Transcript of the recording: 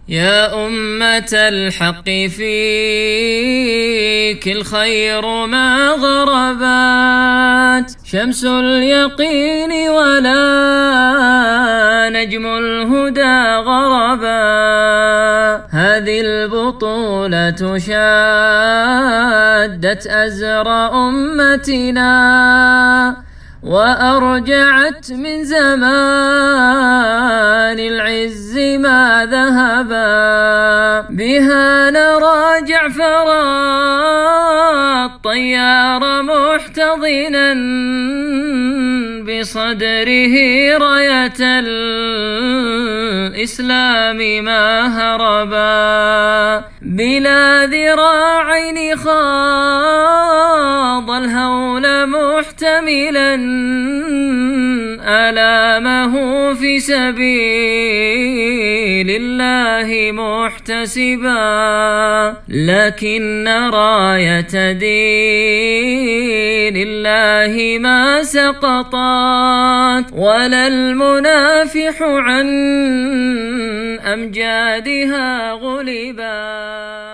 يا أمة الحق فيك الخير ما غربت شمس اليقين ولا نجم الهدى غربا. هذه البطولة شادت أزر أمتنا وأرجعت من زمان العز ما ذهبا. بها نرى جعفر الطيار محتضنا بصدره راية الإسلام ما هربا. بلا ذراعين خاض الهول محتملا آلامه في سبيل الله محتسبا. لكن راية دين الله ما سقطت ولا المنافح عن أمجادها غلبا.